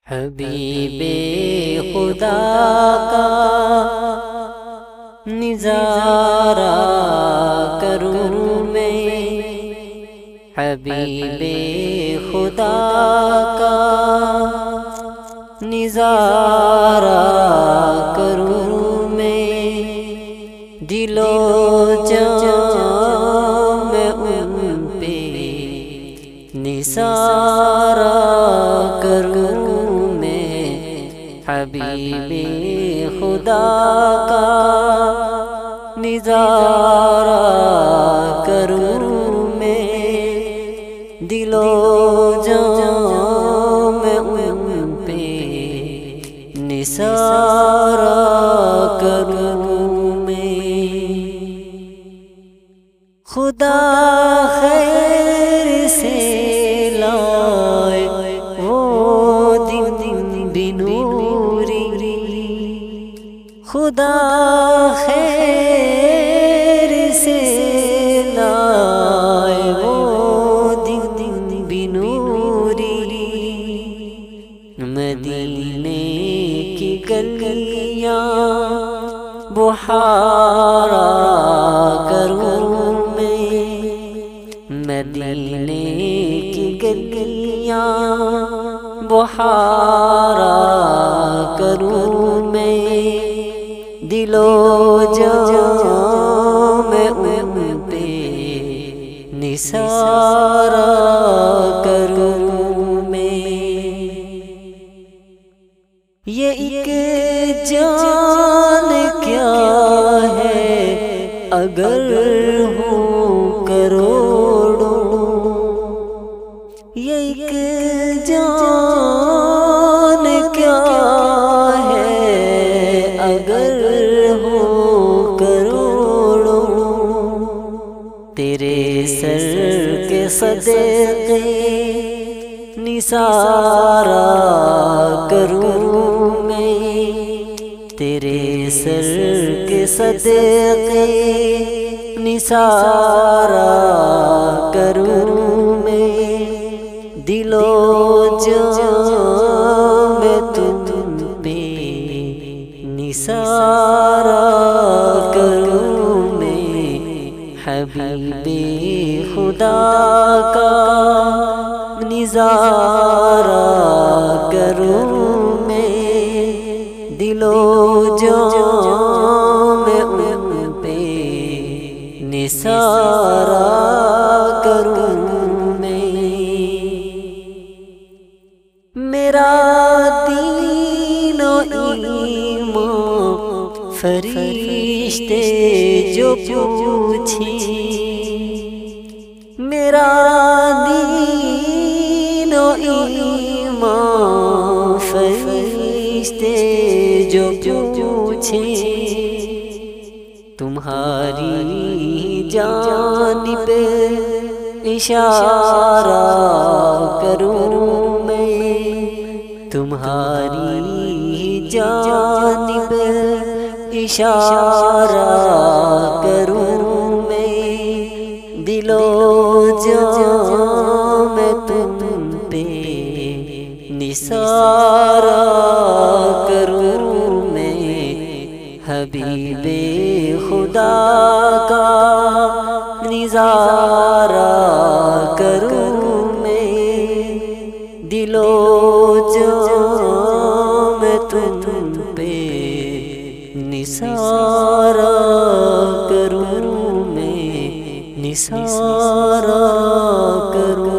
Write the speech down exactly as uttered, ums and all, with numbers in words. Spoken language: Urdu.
حبیب خدا کا نظارہ کروں میں، حبیب خدا کا نظارہ کروں میں، دل و جان میں ان پہ نثارہ کروں میں، حبیب خدا کا نظارہ کروں میں، دل و جان میں ان پہ نثارہ کروں میں۔ خدا خیر سے لائے وہ دن بنوری، خدا خیر سے لائے وہ دن بنوری، مدینے کی گلیاں بہارا کروں میں، مدینے کی گلیاں بہارا کروں میں، دل و جان میں ان پہ نثارہ کروں میں۔ یہ ایک جان کیا ہے اگر ہوں کروڑوں، یہ ایک جان کیا ہے اگر ہوں کروڑوں، تیرے سر کے صدقے نثارہ کروں میں، تیرے سر کے صدقے نثارہ کروں میں، دل و جان میں تم پہ نثارہ کروں میں، حبیب خدا کا نظارہ کروں میں، دل و جان میں ان پہ نثارہ کروں میں۔ میرا دین و ایمان فرشتے جو پوچھیں، میرا دین و ایمان فرشتے جو پوچھیں، تمہاری جانب اشارہ کروں میں، تمہاری جانب اشارہ کروں میں، دل و جان میں تم پہ نثارہ کروں میں، حبیب خدا کا نظارہ کروں میں، دل و جان میں تم پہ نثارہ کروں میں، نثارہ کروں